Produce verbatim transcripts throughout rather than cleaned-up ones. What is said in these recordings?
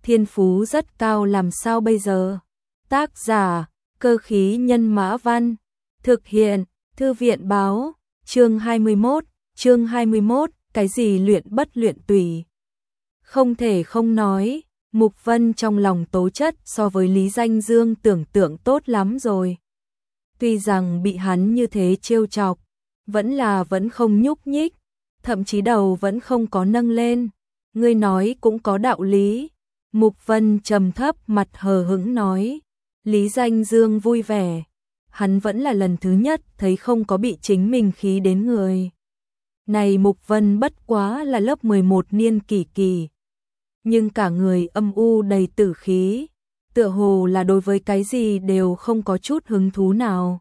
thiên phú rất cao làm sao bây giờ? Tác giả, Cơ khí nhân mã văn, thực hiện, Thư viện báo, chương hai mươi mốt, chương hai mươi mốt, cái gì luyện bất luyện tùy. Không thể không nói, Mục Vân trong lòng tố chất so với Lý Danh Dương tưởng tượng tốt lắm rồi. Tuy rằng bị hắn như thế trêu chọc, vẫn là vẫn không nhúc nhích, thậm chí đầu vẫn không có nâng lên. Ngươi nói cũng có đạo lý. Mục Vân trầm thấp mặt hờ hững nói. Lý Danh Dương vui vẻ. Hắn vẫn là lần thứ nhất thấy không có bị chính mình khí đến người. Này Mục Vân bất quá là lớp mười một niên kỳ kỳ. Nhưng cả người âm u đầy tử khí. Tựa hồ là đối với cái gì đều không có chút hứng thú nào.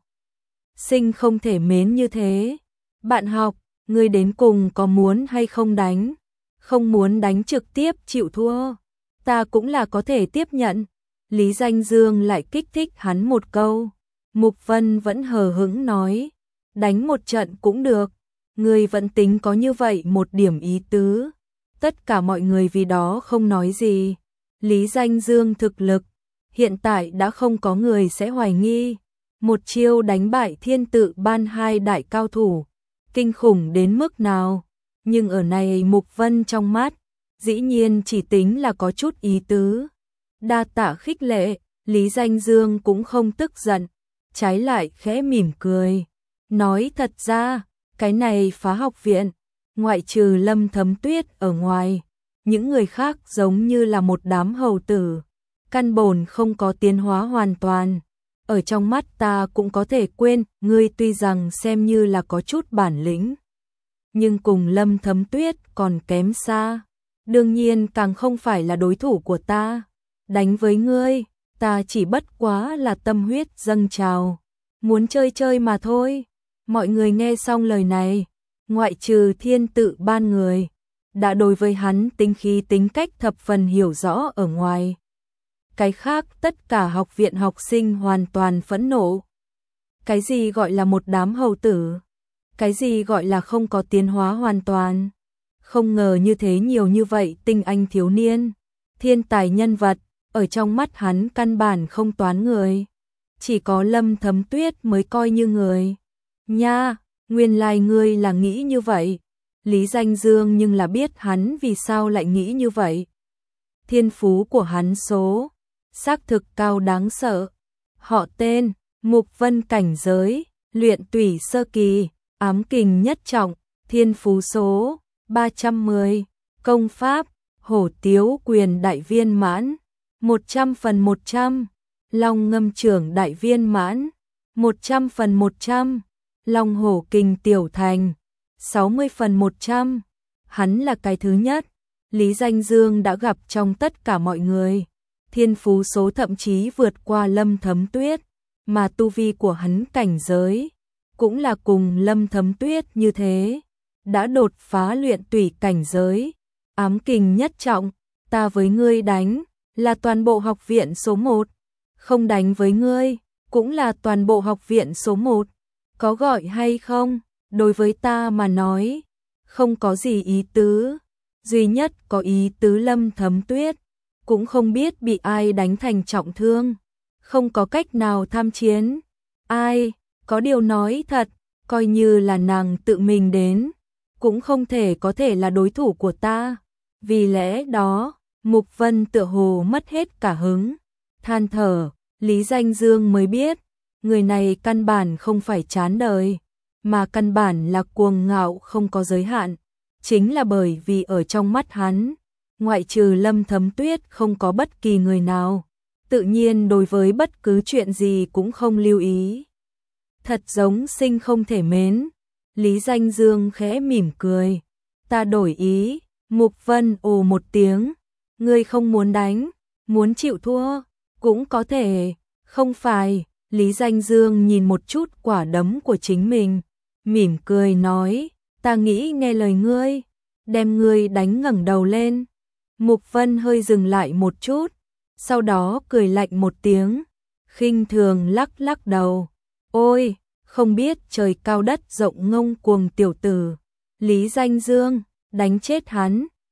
Sinh không thể mến như thế. Bạn học, ngươi đến cùng có muốn hay không đánh? Không muốn đánh trực tiếp chịu thua. Ta cũng là có thể tiếp nhận. Lý Danh Dương lại kích thích hắn một câu. Mục Vân vẫn hờ hững nói. Đánh một trận cũng được. Ngươi vẫn tính có như vậy một điểm ý tứ. Tất cả mọi người vì đó không nói gì. Lý Danh Dương thực lực. Hiện tại đã không có người sẽ hoài nghi. Một chiêu đánh bại thiên tự ban hai đại cao thủ. Kinh khủng đến mức nào. Nhưng ở này Mục Vân trong mắt. Dĩ nhiên chỉ tính là có chút ý tứ. Đa tạ khích lệ. Lý Danh Dương cũng không tức giận. Trái lại khẽ mỉm cười. Nói thật ra. Cái này phá học viện. Ngoại trừ Lâm Thấm Tuyết ở ngoài. Những người khác giống như là một đám hầu tử. Căn bổn không có tiến hóa hoàn toàn. Ở trong mắt ta cũng có thể quên. Ngươi tuy rằng xem như là có chút bản lĩnh. Nhưng cùng Lâm Thấm Tuyết còn kém xa. Đương nhiên càng không phải là đối thủ của ta. Đánh với ngươi. Ta chỉ bất quá là tâm huyết dâng trào. Muốn chơi chơi mà thôi. Mọi người nghe xong lời này. Ngoại trừ thiên tự ban người. Đã đối với hắn tính khí tính cách thập phần hiểu rõ ở ngoài. Cái khác tất cả học viện học sinh hoàn toàn phẫn nộ. Cái gì gọi là một đám hầu tử? Cái gì gọi là không có tiến hóa hoàn toàn? Không ngờ như thế nhiều như vậy tinh anh thiếu niên. Thiên tài nhân vật, ở trong mắt hắn căn bản không toán người. Chỉ có Lâm Thấm Tuyết mới coi như người. Nha, nguyên lai ngươi là nghĩ như vậy. Lý Danh Dương nhưng là biết hắn vì sao lại nghĩ như vậy. Thiên phú của hắn số. Xác thực cao đáng sợ. Họ tên, Mục Vân cảnh giới, luyện tủy sơ kỳ, ám kình nhất trọng, thiên phú số, ba trăm mười, công pháp, hổ tiếu quyền đại viên mãn, một trăm phần một trăm, long ngâm trưởng đại viên mãn, một trăm phần một trăm, long hổ kình tiểu thành, sáu mươi phần một trăm. Hắn là cái thứ nhất, Lý Danh Dương đã gặp trong tất cả mọi người. Thiên phú số thậm chí vượt qua Lâm Thấm Tuyết, mà tu vi của hắn cảnh giới cũng là cùng Lâm Thấm Tuyết như thế, đã đột phá luyện tủy cảnh giới, ám kình nhất trọng, ta với ngươi đánh là toàn bộ học viện số một, không đánh với ngươi cũng là toàn bộ học viện số một, có gọi hay không? Đối với ta mà nói, không có gì ý tứ, duy nhất có ý tứ Lâm Thấm Tuyết. Cũng không biết bị ai đánh thành trọng thương. Không có cách nào tham chiến. Ai, có điều nói thật, coi như là nàng tự mình đến. Cũng không thể có thể là đối thủ của ta. Vì lẽ đó, Mục Vân tựa hồ mất hết cả hứng. Than thở, Lý Danh Dương mới biết. Người này căn bản không phải chán đời. Mà căn bản là cuồng ngạo không có giới hạn. Chính là bởi vì ở trong mắt hắn. Ngoại trừ Lâm Thấm Tuyết không có bất kỳ người nào, tự nhiên đối với bất cứ chuyện gì cũng không lưu ý. Thật giống sinh không thể mến. Lý Danh Dương khẽ mỉm cười. Ta đổi ý. Mục Vân ồ một tiếng. Ngươi không muốn đánh, muốn chịu thua, cũng có thể. Không phải. Lý Danh Dương nhìn một chút quả đấm của chính mình, mỉm cười nói. Ta nghĩ nghe lời ngươi, đem ngươi đánh ngẩng đầu lên. Mục Vân hơi dừng lại một chút, sau đó cười lạnh một tiếng, khinh thường lắc lắc đầu. Ôi, không biết trời cao đất rộng ngông cuồng tiểu tử. Lý Danh Dương, đánh chết hắn,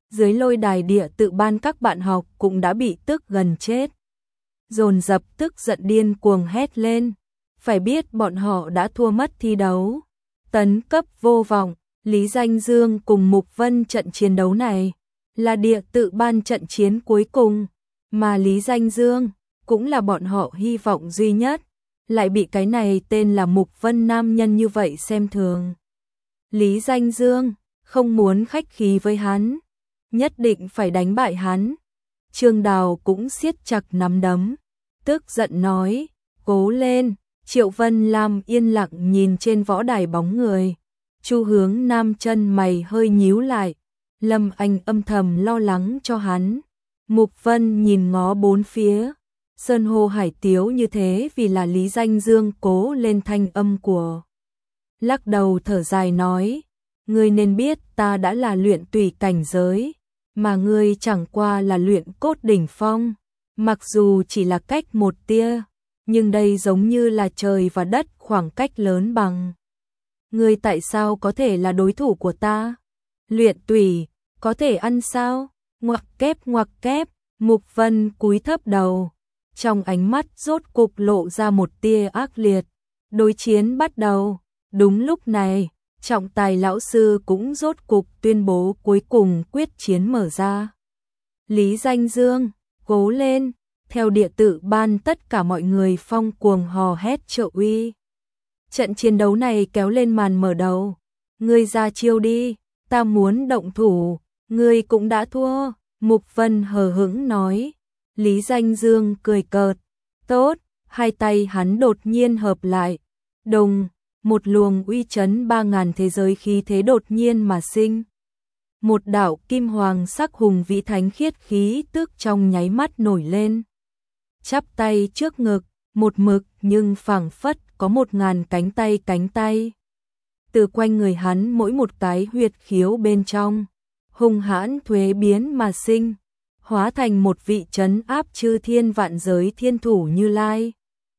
dưới lôi đài địa tự ban các bạn học cũng đã bị tức gần chết. Dồn dập tức giận điên cuồng hét lên, phải biết bọn họ đã thua mất thi đấu. Tấn cấp vô vọng, Lý Danh Dương cùng Mục Vân trận chiến đấu này là địa tự ban trận chiến cuối cùng, mà Lý Danh Dương cũng là bọn họ hy vọng duy nhất, lại bị cái này tên là Mục Vân nam nhân như vậy xem thường. Lý Danh Dương không muốn khách khí với hắn, nhất định phải đánh bại hắn. Trương Đào cũng siết chặt nắm đấm, tức giận nói, cố lên. Triệu Vân Lam yên lặng nhìn trên võ đài bóng người. Chu Hướng Nam chân mày hơi nhíu lại, Lâm Anh âm thầm lo lắng cho hắn. Mục Vân nhìn ngó bốn phía, sơn hô hải tiếu như thế vì là Lý Danh Dương cố lên thanh âm của. Lắc đầu thở dài nói, ngươi nên biết ta đã là luyện tùy cảnh giới, mà ngươi chẳng qua là luyện cốt đỉnh phong, mặc dù chỉ là cách một tia, nhưng đây giống như là trời và đất khoảng cách lớn bằng. Ngươi tại sao có thể là đối thủ của ta? Luyện tùy, có thể ăn sao? Ngoặc kép ngoặc kép, Mục Vân cúi thấp đầu, trong ánh mắt rốt cục lộ ra một tia ác liệt. Đối chiến bắt đầu, đúng lúc này, trọng tài lão sư cũng rốt cục tuyên bố cuối cùng quyết chiến mở ra. Lý Danh Dương, cố lên, theo địa tự ban tất cả mọi người phong cuồng hò hét trợ uy. Trận chiến đấu này kéo lên màn mở đầu, ngươi ra chiêu đi, ta muốn động thủ, ngươi cũng đã thua, Mục Vân hờ hững nói. Lý Danh Dương cười cợt, tốt, hai tay hắn đột nhiên hợp lại, đùng, một luồng uy chấn ba ngàn thế giới khí thế đột nhiên mà sinh. Một đạo kim hoàng sắc hùng vĩ thánh khiết khí tức trong nháy mắt nổi lên. Chắp tay trước ngực, một mực nhưng phảng phất có một ngàn cánh tay cánh tay. Từ quanh người hắn mỗi một cái huyệt khiếu bên trong, hung hãn thuế biến mà sinh, hóa thành một vị trấn áp chư thiên vạn giới thiên thủ Như Lai.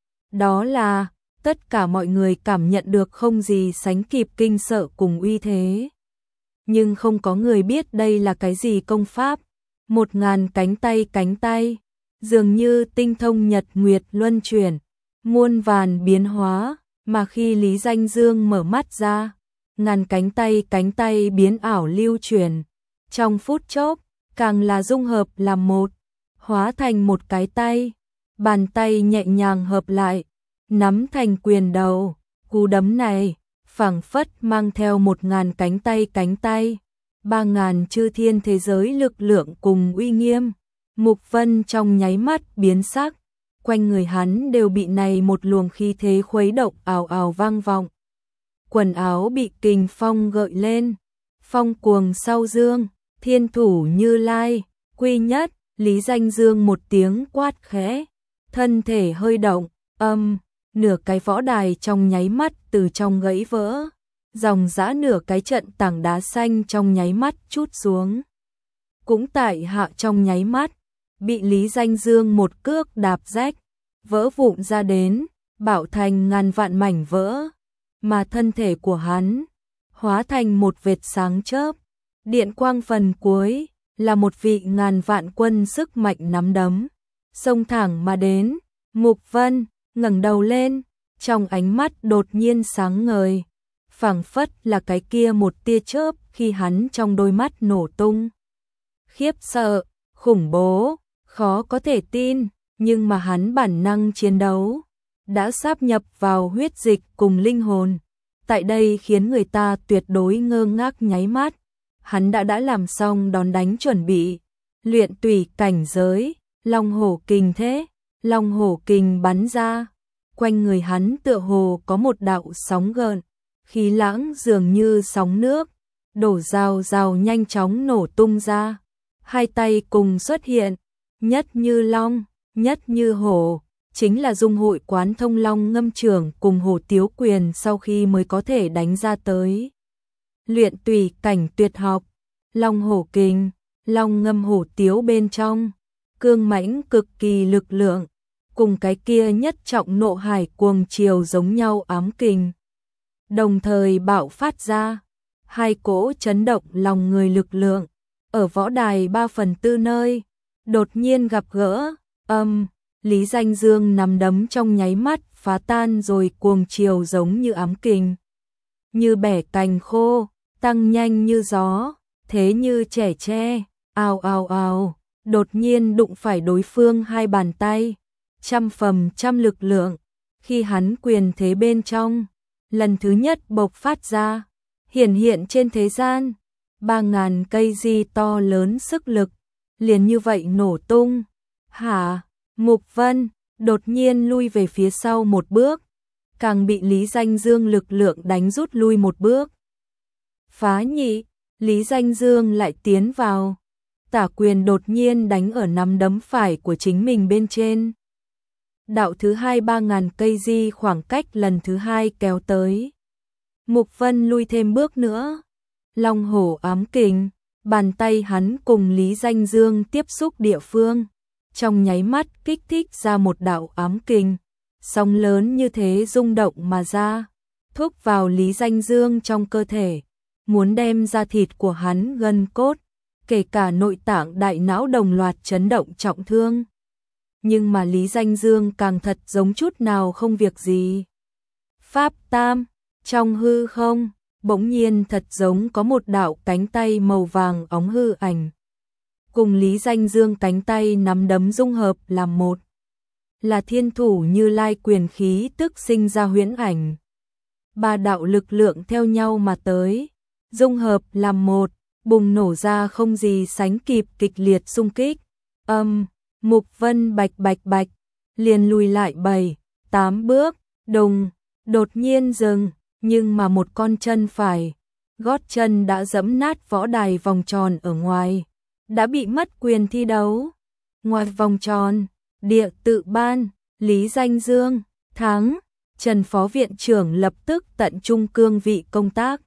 Đó là, tất cả mọi người cảm nhận được không gì sánh kịp kinh sợ cùng uy thế. Nhưng không có người biết đây là cái gì công pháp, một ngàn cánh tay cánh tay, dường như tinh thông nhật nguyệt luân chuyển, muôn vàn biến hóa, mà khi Lý Danh Dương mở mắt ra, ngàn cánh tay cánh tay biến ảo lưu chuyển, trong phút chốc, càng là dung hợp làm một, hóa thành một cái tay, bàn tay nhẹ nhàng hợp lại, nắm thành quyền đầu, cú đấm này, phảng phất mang theo một ngàn cánh tay cánh tay, ba ngàn chư thiên thế giới lực lượng cùng uy nghiêm. Mục Vân trong nháy mắt biến sắc, quanh người hắn đều bị này một luồng khí thế khuấy động ào ào vang vọng. Quần áo bị kình phong gợi lên, phong cuồng sau dương, thiên thủ Như Lai, quy nhất, Lý Danh Dương một tiếng quát khẽ, thân thể hơi động, âm, nửa cái võ đài trong nháy mắt từ trong gãy vỡ, dòng dã nửa cái trận tảng đá xanh trong nháy mắt trút xuống. Cũng tại hạ trong nháy mắt, bị Lý Danh Dương một cước đạp rách, vỡ vụn ra đến, bạo thành ngàn vạn mảnh vỡ, mà thân thể của hắn hóa thành một vệt sáng chớp. Điện quang phần cuối là một vị ngàn vạn quân sức mạnh nắm đấm, xông thẳng mà đến. Mục Vân ngẩng đầu lên, trong ánh mắt đột nhiên sáng ngời, phảng phất là cái kia một tia chớp khi hắn trong đôi mắt nổ tung. Khiếp sợ, khủng bố, khó có thể tin, nhưng mà hắn bản năng chiến đấu đã sáp nhập vào huyết dịch cùng linh hồn. Tại đây khiến người ta tuyệt đối ngơ ngác nháy mắt. Hắn đã đã làm xong đón đánh chuẩn bị, luyện tùy cảnh giới, long hổ kình thế, long hổ kình bắn ra, quanh người hắn tựa hồ có một đạo sóng gợn, khí lãng dường như sóng nước, đổ rào rào nhanh chóng nổ tung ra, hai tay cùng xuất hiện, nhất như long, nhất như hổ, chính là dung hội quán thông long ngâm trưởng cùng hổ tiếu quyền sau khi mới có thể đánh ra tới. Luyện tùy cảnh tuyệt học, long hổ kình, long ngâm hổ tiếu bên trong, cương mãnh cực kỳ lực lượng, cùng cái kia nhất trọng nộ hải cuồng chiều giống nhau ám kình. Đồng thời bạo phát ra, hai cỗ chấn động lòng người lực lượng, ở võ đài ba phần tư nơi, đột nhiên gặp gỡ, âm, Lý Danh Dương nắm đấm trong nháy mắt phá tan rồi cuồng chiều giống như ám kình. Như bẻ cành khô, tăng nhanh như gió, thế như trẻ tre, ào ào ào, đột nhiên đụng phải đối phương hai bàn tay, trăm phẩm trăm lực lượng, khi hắn quyền thế bên trong, lần thứ nhất bộc phát ra, hiển hiện trên thế gian, ba ngàn cây di to lớn sức lực, liền như vậy nổ tung. Hả? Mục Vân đột nhiên lui về phía sau một bước, càng bị Lý Danh Dương lực lượng đánh rút lui một bước. Phá nhị, Lý Danh Dương lại tiến vào, tả quyền đột nhiên đánh ở nắm đấm phải của chính mình bên trên. Đạo thứ hai ba ngàn cây di khoảng cách lần thứ hai kéo tới. Mục Vân lui thêm bước nữa. Long hổ ám kình, bàn tay hắn cùng Lý Danh Dương tiếp xúc địa phương, trong nháy mắt kích thích ra một đạo ám kình, sóng lớn như thế rung động mà ra, thúc vào Lý Danh Dương trong cơ thể, muốn đem da thịt của hắn gân cốt, kể cả nội tạng đại não đồng loạt chấn động trọng thương. Nhưng mà Lý Danh Dương càng thật giống chút nào không việc gì. Pháp Tam, trong hư không, bỗng nhiên thật giống có một đạo cánh tay màu vàng óng hư ảnh. Cùng Lý Danh Dương cánh tay nắm đấm dung hợp làm một. Là thiên thủ Như Lai quyền khí tức sinh ra huyễn ảnh. Ba đạo lực lượng theo nhau mà tới, dung hợp làm một, bùng nổ ra không gì sánh kịp kịch liệt xung kích. Âm, Mục Vân bạch bạch bạch, liền lùi lại bảy, tám bước, đùng, đột nhiên dừng, nhưng mà một con chân phải, gót chân đã giẫm nát võ đài vòng tròn ở ngoài, đã bị mất quyền thi đấu. Ngoài vòng tròn, địa tự ban, Lý Danh Dương, thắng, Trần Phó Viện trưởng lập tức tận trung cương vị công tác.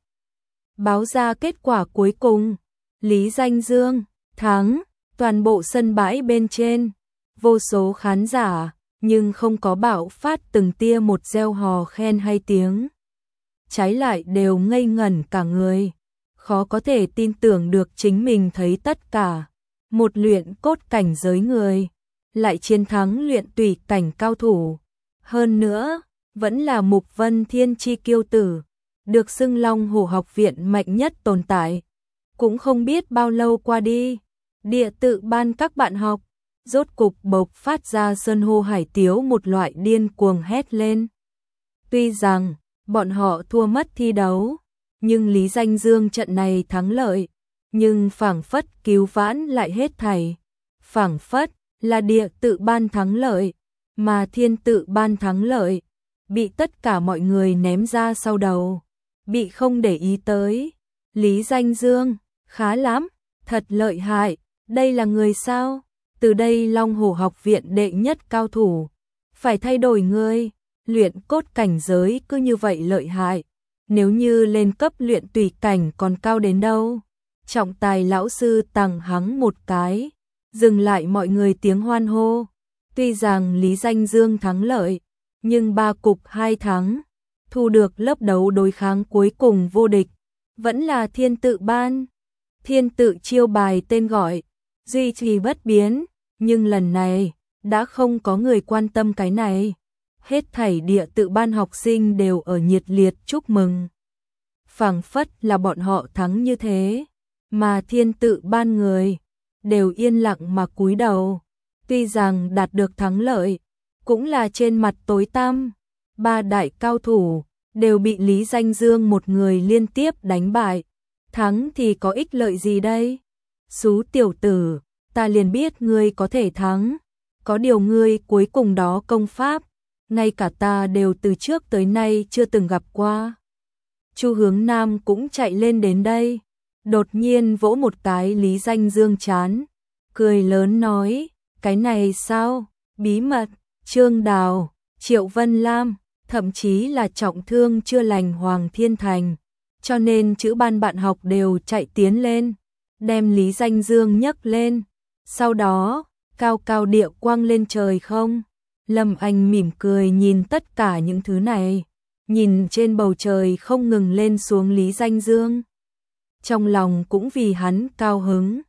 Báo ra kết quả cuối cùng, Lý Danh Dương, thắng, toàn bộ sân bãi bên trên, vô số khán giả, nhưng không có bạo phát từng tia một reo hò khen hay tiếng. Trái lại đều ngây ngẩn cả người, khó có thể tin tưởng được chính mình thấy tất cả. Một luyện cốt cảnh giới người, lại chiến thắng luyện tùy cảnh cao thủ. Hơn nữa, vẫn là Mục Vân thiên chi kiêu tử, được xưng Long Hổ học viện mạnh nhất tồn tại. Cũng không biết bao lâu qua đi, địa tự ban các bạn học, rốt cục bộc phát ra sơn hô hải tiếu một loại điên cuồng hét lên. Tuy rằng, bọn họ thua mất thi đấu, nhưng Lý Danh Dương trận này thắng lợi, nhưng phảng phất cứu vãn lại hết thảy. Phảng phất là địa tự ban thắng lợi, mà thiên tự ban thắng lợi, bị tất cả mọi người ném ra sau đầu, bị không để ý tới. Lý Danh Dương, khá lắm, thật lợi hại, đây là người sao? Từ đây Long Hổ học viện đệ nhất cao thủ, phải thay đổi người, luyện cốt cảnh giới cứ như vậy lợi hại, nếu như lên cấp luyện tùy cảnh còn cao đến đâu. Trọng tài lão sư tằng hắng một cái, dừng lại mọi người tiếng hoan hô. Tuy rằng Lý Danh Dương thắng lợi, nhưng ba cục hai thắng, thu được lớp đấu đối kháng cuối cùng vô địch, vẫn là thiên tự ban. Thiên tự chiêu bài tên gọi, duy trì bất biến, nhưng lần này, đã không có người quan tâm cái này. Hết thảy địa tự ban học sinh đều ở nhiệt liệt chúc mừng. Phảng phất là bọn họ thắng như thế, mà thiên tự ban người, đều yên lặng mà cúi đầu. Tuy rằng đạt được thắng lợi, cũng là trên mặt tối tăm. Ba đại cao thủ, đều bị Lý Danh Dương một người liên tiếp đánh bại. Thắng thì có ích lợi gì đây? Xú tiểu tử, ta liền biết ngươi có thể thắng. Có điều ngươi cuối cùng đó công pháp, ngay cả ta đều từ trước tới nay chưa từng gặp qua. Chu Hướng Nam cũng chạy lên đến đây, đột nhiên vỗ một cái Lý Danh Dương chán, cười lớn nói, cái này sao? Bí mật, Trương Đào, Triệu Vân Lam, thậm chí là trọng thương chưa lành Hoàng Thiên Thành, cho nên chữ ban bạn học đều chạy tiến lên, đem Lý Danh Dương nhấc lên, sau đó, cao cao địa quang lên trời không. Lâm Anh mỉm cười nhìn tất cả những thứ này, nhìn trên bầu trời không ngừng lên xuống Lý Danh Dương. Trong lòng cũng vì hắn cao hứng,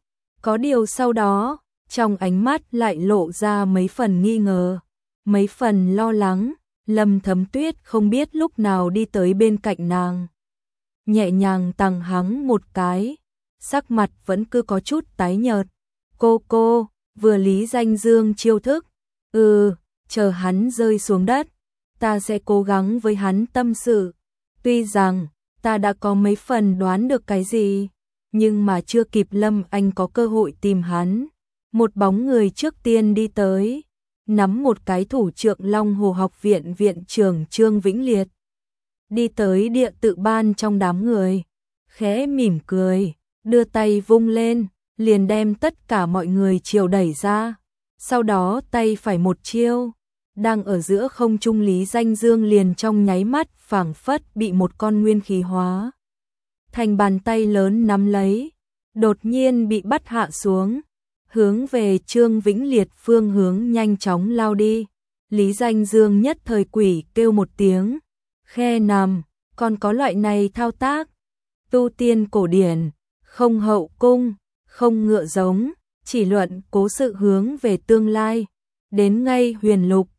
Có điều sau đó, trong ánh mắt lại lộ ra mấy phần nghi ngờ, mấy phần lo lắng. Lâm Thấm Tuyết không biết lúc nào đi tới bên cạnh nàng, nhẹ nhàng tằng hắng một cái, sắc mặt vẫn cứ có chút tái nhợt. Cô cô, vừa Lý Danh Dương chiêu thức. Ừ, chờ hắn rơi xuống đất, ta sẽ cố gắng với hắn tâm sự. Tuy rằng, ta đã có mấy phần đoán được cái gì, nhưng mà chưa kịp Lâm Anh có cơ hội tìm hắn. Một bóng người trước tiên đi tới, nắm một cái thủ trượng Long Hồ học viện viện trưởng Trương Vĩnh Liệt. Đi tới địa tự ban trong đám người, khẽ mỉm cười, đưa tay vung lên, liền đem tất cả mọi người chiều đẩy ra. Sau đó tay phải một chiêu, đang ở giữa không trung Lý Danh Dương liền trong nháy mắt phảng phất bị một con nguyên khí hóa thành bàn tay lớn nắm lấy, đột nhiên bị bắt hạ xuống, hướng về Trương Vĩnh Liệt phương hướng nhanh chóng lao đi. Lý Danh Dương nhất thời quỷ kêu một tiếng, khe nằm, còn có loại này thao tác. Tu tiên cổ điển, không hậu cung, không ngựa giống, chỉ luận cố sự hướng về tương lai. Đến ngay huyền lục,